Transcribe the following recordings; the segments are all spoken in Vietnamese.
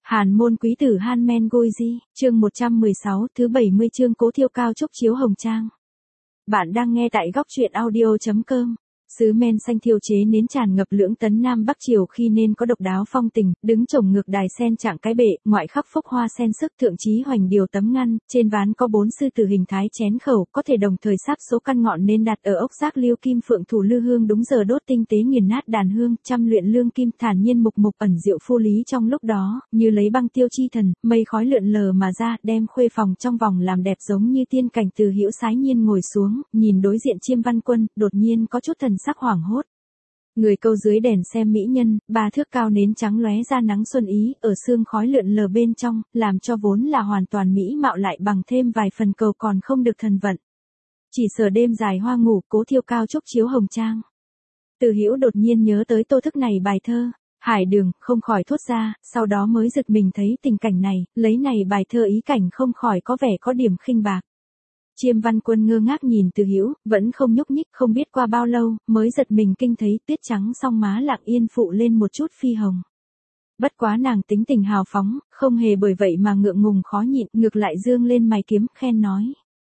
Hàn môn quý tử Han Men Goi Ji, chương 116, thứ 70 chương Cố Thiêu Cao Trúc Chiếu Hồng Trang. Bạn đang nghe tại góc truyện audio.com. Sứ men xanh thiêu chế nến tràn ngập lưỡng tấn Nam Bắc Triều khi nên có độc đáo phong tình, đứng trồng ngược đài sen trạng cái bệ, ngoại khắc phúc hoa sen sức thượng chí hoành điều tấm ngăn, trên ván có 4 sư tử hình thái chén khẩu, có thể đồng thời sáp số căn ngọn nên đặt ở ốc giác liêu kim phượng thủ lư hương đúng giờ đốt tinh tế nghiền nát đàn hương, trăm luyện lương kim thản nhiên mục mục ẩn diệu phu lý trong lúc đó, như lấy băng tiêu chi thần, mây khói lượn lờ mà ra, đem khuê phòng trong vòng làm đẹp giống như tiên cảnh. Từ Hữu sái nhiên ngồi xuống, nhìn đối diện Chiêm Văn Quân, đột nhiên có chút thần sắc hoảng hốt. Người câu dưới đèn xem mỹ nhân, 3 thước cao nến trắng lóe ra nắng xuân ý, ở sương khói lượn lờ bên trong, làm cho vốn là hoàn toàn mỹ mạo lại bằng thêm vài phần cầu còn không được thần vận. Chỉ sợ đêm dài hoa ngủ, Cố Thiêu Cao Trúc Chiếu Hồng Trang. Từ Hữu đột nhiên nhớ tới tô thức này bài thơ, Hải Đường, không khỏi thốt ra, sau đó mới giật mình thấy tình cảnh này, lấy này bài thơ ý cảnh không khỏi có vẻ có điểm khinh bạc. Chiêm Văn Quân ngơ ngác nhìn Từ Hữu, vẫn không nhúc nhích, không biết qua bao lâu, mới giật mình kinh thấy tuyết trắng song má lặng yên phụ lên một chút phi hồng. Bất quá nàng tính tình hào phóng, không hề bởi vậy mà ngượng ngùng khó nhịn, ngược lại dương lên mày kiếm, khen nói.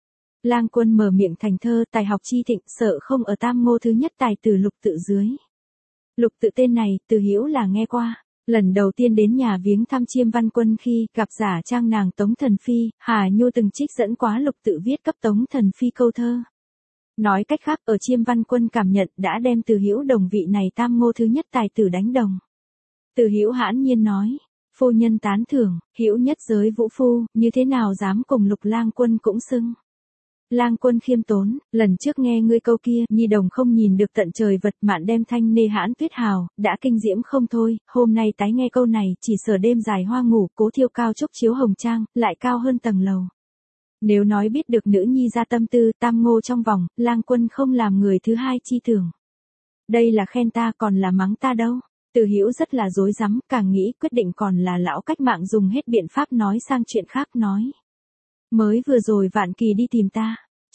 Lang Quân mở miệng thành thơ, tài học chi thịnh, sợ không ở Tam Ngô thứ nhất tài từ Lục Tự dưới. Lục Tự tên này, Từ Hữu là nghe qua. Lần đầu tiên đến nhà viếng thăm Chiêm Văn Quân khi gặp giả trang nàng Tống Thần Phi, Hà Nhu từng trích dẫn quá Lục Tự viết cấp Tống Thần Phi câu thơ. Nói cách khác, ở Chiêm Văn Quân cảm nhận đã đem Từ Hữu đồng vị này Tam Ngô thứ nhất tài tử đánh đồng. Từ Hữu hãn nhiên nói, phu nhân tán thưởng, Hữu nhất giới vũ phu, như thế nào dám cùng Lục Lang Quân cũng xưng. Lang Quân khiêm tốn, lần trước nghe ngươi câu kia, nhi đồng không nhìn được tận trời vật mạn đem thanh nê hãn tuyết hào, đã kinh diễm không thôi, hôm nay tái nghe câu này, chỉ sợ đêm dài hoa ngủ, Cố Thiêu Cao Trúc Chiếu Hồng Trang, lại cao hơn tầng lầu. Nếu nói biết được nữ nhi ra tâm tư, Tam Ngô trong vòng, Lang Quân không làm người thứ hai chi tưởng. Đây là khen ta còn là mắng ta đâu. Từ Hữu rất là rối rắm, càng nghĩ quyết định còn là lão cách mạng dùng hết biện pháp nói sang chuyện khác nói. Mới vừa rồi Vạn Kỳ đi tìm ta.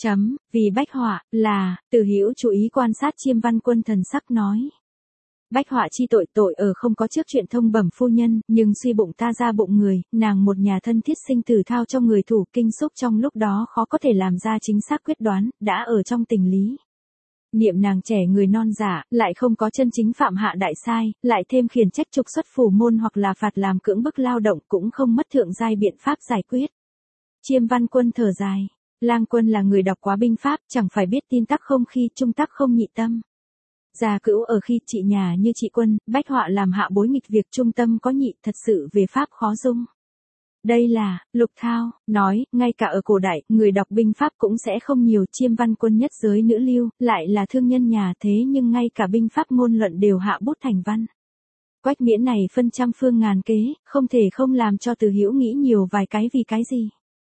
Vì bách họa, là, Từ Hữu chú ý quan sát Chiêm Văn Quân thần sắc nói. Bách họa chi tội tội ở không có trước chuyện thông bẩm phu nhân, nhưng suy bụng ta ra bụng người, nàng một nhà thân thiết sinh tử thao cho người thủ kinh xúc trong lúc đó khó có thể làm ra chính xác quyết đoán, đã ở trong tình lý. Niệm nàng trẻ người non giả, lại không có chân chính phạm hạ đại sai, lại thêm khiển trách trục xuất phủ môn hoặc là phạt làm cưỡng bức lao động cũng không mất thượng giai biện pháp giải quyết. Chiêm Văn Quân thở dài. Lang Quân là người đọc quá binh pháp, chẳng phải biết tin tắc không khi, trung tắc không nhị tâm. Gia cữu ở khi trị nhà như trị quân, bách họa làm hạ bối nghịch việc trung tâm có nhị, thật sự về pháp khó dung. Đây là, Lục Thao, nói, ngay cả ở cổ đại, người đọc binh pháp cũng sẽ không nhiều. Chiêm Văn Quân nhất giới nữ lưu, lại là thương nhân nhà thế nhưng ngay cả binh pháp ngôn luận đều hạ bút thành văn. Quách Miễn này phân trăm phương ngàn kế, không thể không làm cho Từ Hữu nghĩ nhiều vài cái vì cái gì.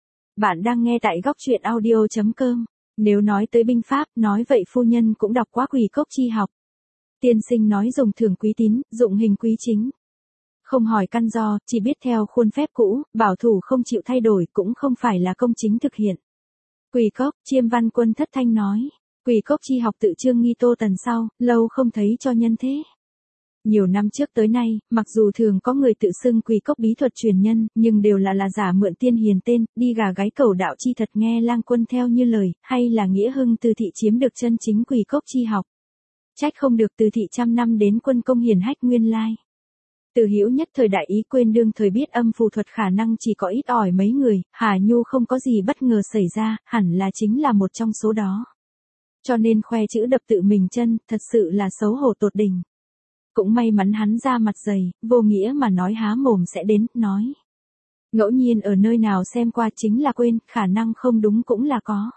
Bạn đang nghe tại góc truyện audio.com. Nếu nói tới binh pháp, nói vậy phu nhân cũng đọc quá Quỳ Cốc chi học. Tiên sinh nói dùng thường quý tín, dụng hình quý chính. Không hỏi căn do, chỉ biết theo khuôn phép cũ, bảo thủ không chịu thay đổi cũng không phải là công chính thực hiện. Quỳ Cốc, Chiêm Văn Quân thất thanh nói. Quỳ Cốc chi học tự Trương Nghi Tô Tần sau, lâu không thấy cho nhân thế. Nhiều năm trước tới nay, mặc dù thường có người tự xưng Quỳ Cốc bí thuật truyền nhân, nhưng đều là giả mượn tiên hiền tên, đi gà gáy cầu đạo chi thật nghe Lang Quân theo như lời, hay là Nghĩa Hưng Từ thị chiếm được chân chính Quỳ Cốc chi học. Trách không được Từ thị trăm năm đến quân công hiển hách nguyên lai. Từ Hữu nhất thời đại ý quên đương thời biết âm phù thuật khả năng chỉ có ít ỏi mấy người, Hà Nhu không có gì bất ngờ xảy ra, hẳn là chính là một trong số đó. Cho nên khoe chữ đập tự mình chân, thật sự là xấu hổ tột đỉnh. Cũng may mắn hắn ra mặt dày, vô nghĩa mà nói há mồm sẽ đến, nói. Ngẫu nhiên ở nơi nào xem qua chính là quên, khả năng không đúng cũng là có.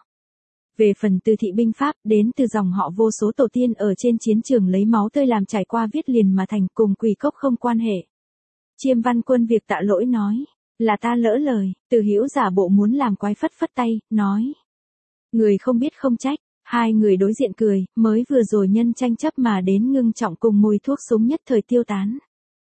Về phần Từ thị binh pháp, đến từ dòng họ vô số tổ tiên ở trên chiến trường lấy máu tươi làm trải qua viết liền mà thành, cùng Quỳ Cốc không quan hệ. Chiêm Văn Quân việc tạ lỗi nói, là ta lỡ lời. Từ Hữu giả bộ muốn làm quái phất phất tay, nói. Người không biết không trách. Hai người đối diện cười, mới vừa rồi nhân tranh chấp mà đến ngưng trọng cùng mùi thuốc súng nhất thời tiêu tán.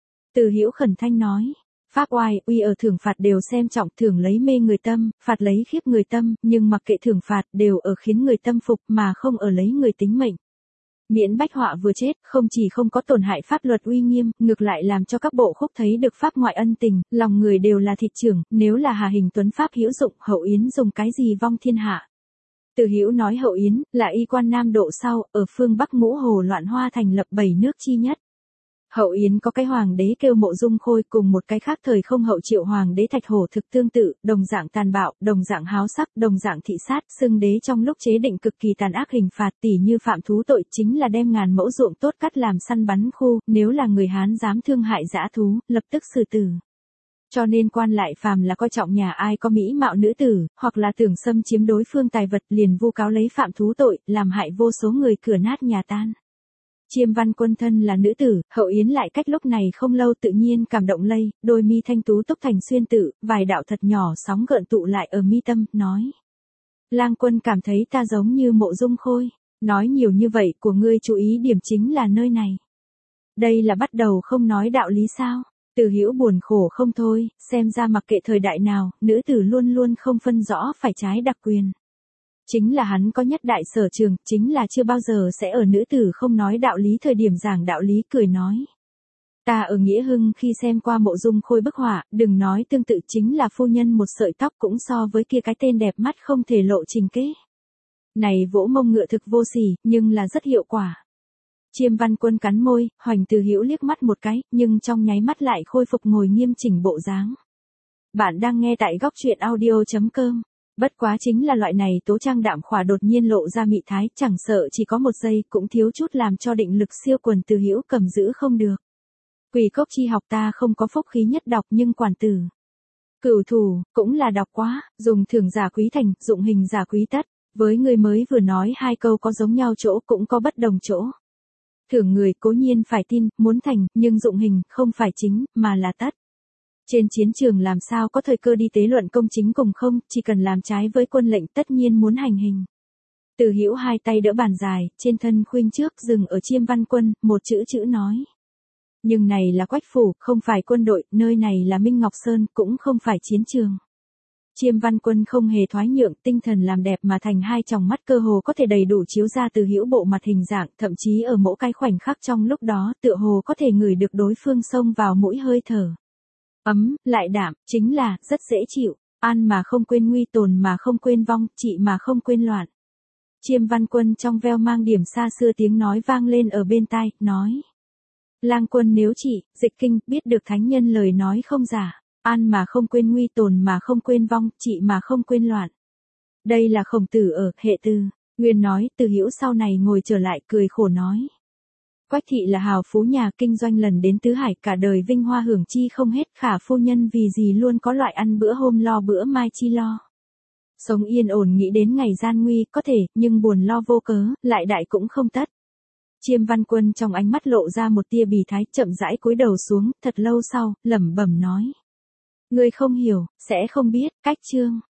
Từ Hữu khẩn thanh nói, pháp oai, uy ở thưởng phạt đều xem trọng, thưởng lấy mê người tâm, phạt lấy khiếp người tâm, nhưng mặc kệ thưởng phạt đều ở khiến người tâm phục mà không ở lấy người tính mệnh. Miễn bách họa vừa chết, không chỉ không có tổn hại pháp luật uy nghiêm, ngược lại làm cho các bộ khúc thấy được pháp ngoại ân tình, lòng người đều là thịt trưởng, nếu là Hà Hình Tuấn pháp hữu dụng, Hậu Yến dùng cái gì vong thiên hạ. Từ Hữu nói Hậu Yến là y quan Nam Độ sau, ở phương Bắc Ngũ Hồ loạn hoa thành lập 7 nước chi nhất. Hậu Yến có cái hoàng đế kêu Mộ Dung Khôi cùng một cái khác thời không hậu Triệu hoàng đế Thạch Hổ thực tương tự, đồng dạng tàn bạo, đồng dạng háo sắc, đồng dạng thị sát, xưng đế trong lúc chế định cực kỳ tàn ác hình phạt, tỉ như phạm thú tội chính là đem ngàn mẫu ruộng tốt cắt làm săn bắn khu, nếu là người Hán dám thương hại dã thú, lập tức xử tử. Cho nên quan lại phàm là coi trọng nhà ai có mỹ mạo nữ tử, hoặc là tưởng xâm chiếm đối phương tài vật liền vu cáo lấy phạm thú tội, làm hại vô số người cửa nát nhà tan. Chiêm Văn Quân thân là nữ tử, Hậu Yến lại cách lúc này không lâu tự nhiên cảm động lây, đôi mi thanh tú túc thành xuyên tự, vài đạo thật nhỏ sóng gợn tụ lại ở mi tâm, nói. Lang Quân cảm thấy ta giống như Mộ Dung Khôi, nói nhiều như vậy của ngươi chú ý điểm chính là nơi này. Đây là bắt đầu không nói đạo lý sao? Từ Hữu buồn khổ không thôi, xem ra mặc kệ thời đại nào, nữ tử luôn luôn không phân rõ phải trái đặc quyền. Chính là hắn có nhất đại sở trường, chính là chưa bao giờ sẽ ở nữ tử không nói đạo lý thời điểm giảng đạo lý cười nói. Ta ở Nghĩa Hưng khi xem qua Mộ Dung Khôi bức họa, đừng nói tương tự chính là phu nhân một sợi tóc cũng so với kia cái tên đẹp mắt không thể lộ trình kế. Này vỗ mông ngựa thực vô sỉ, nhưng là rất hiệu quả. Chiêm Văn Quân cắn môi, Hoành Từ Hữu liếc mắt một cái, nhưng trong nháy mắt lại khôi phục ngồi nghiêm chỉnh bộ dáng. Bạn đang nghe tại góc truyện audio.com. Bất quá chính là loại này tố trang đạm khỏa đột nhiên lộ ra mị thái, chẳng sợ chỉ có một giây cũng thiếu chút làm cho định lực siêu quần Từ Hữu cầm giữ không được. Quỷ cốc chi học ta không có phúc khí nhất đọc nhưng quản tử. Cửu thủ, cũng là đọc quá, dùng thưởng giả quý thành, dụng hình giả quý tất. Với người mới vừa nói hai câu có giống nhau chỗ cũng có bất đồng chỗ. Thưởng người cố nhiên phải tin, muốn thành, nhưng dụng hình, không phải chính, mà là tất. Trên chiến trường làm sao có thời cơ đi tế luận công chính cùng không, chỉ cần làm trái với quân lệnh tất nhiên muốn hành hình. Từ Hữu hai tay đỡ bàn dài, trên thân khuynh trước dừng ở Chiêm Văn Quân, một chữ nói. Nhưng này là Quách phủ, không phải quân đội, nơi này là Minh Ngọc Sơn, cũng không phải chiến trường. Chiêm Văn Quân không hề thoái nhượng, tinh thần làm đẹp mà thành hai tròng mắt cơ hồ có thể đầy đủ chiếu ra Từ Hữu bộ mặt hình dạng, thậm chí ở mỗi cái khoảnh khắc trong lúc đó, tựa hồ có thể ngửi được đối phương xông vào mũi hơi thở. Ấm, lại đạm, chính là, rất dễ chịu, an mà không quên nguy, tồn mà không quên vong, trị mà không quên loạn. Chiêm Văn Quân trong veo mang điểm xa xưa tiếng nói vang lên ở bên tai, nói. Lang Quân nếu trị, dịch kinh, biết được thánh nhân lời nói không giả, an mà không quên nguy, tồn mà không quên vong, trị mà không quên loạn. Đây là Khổng Tử ở Hệ Tư, Nguyên nói, Từ Hữu sau này ngồi trở lại cười khổ nói. Quách thị là hào phú nhà kinh doanh lần đến tứ hải, cả đời vinh hoa hưởng chi không hết, khả phu nhân vì gì luôn có loại ăn bữa hôm lo bữa mai chi lo. Sống yên ổn nghĩ đến ngày gian nguy có thể, nhưng buồn lo vô cớ, lại đại cũng không tất. Chiêm Văn Quân trong ánh mắt lộ ra một tia bì thái, chậm rãi cúi đầu xuống, thật lâu sau, lẩm bẩm nói. Ngươi không hiểu, sẽ không biết, cách chương.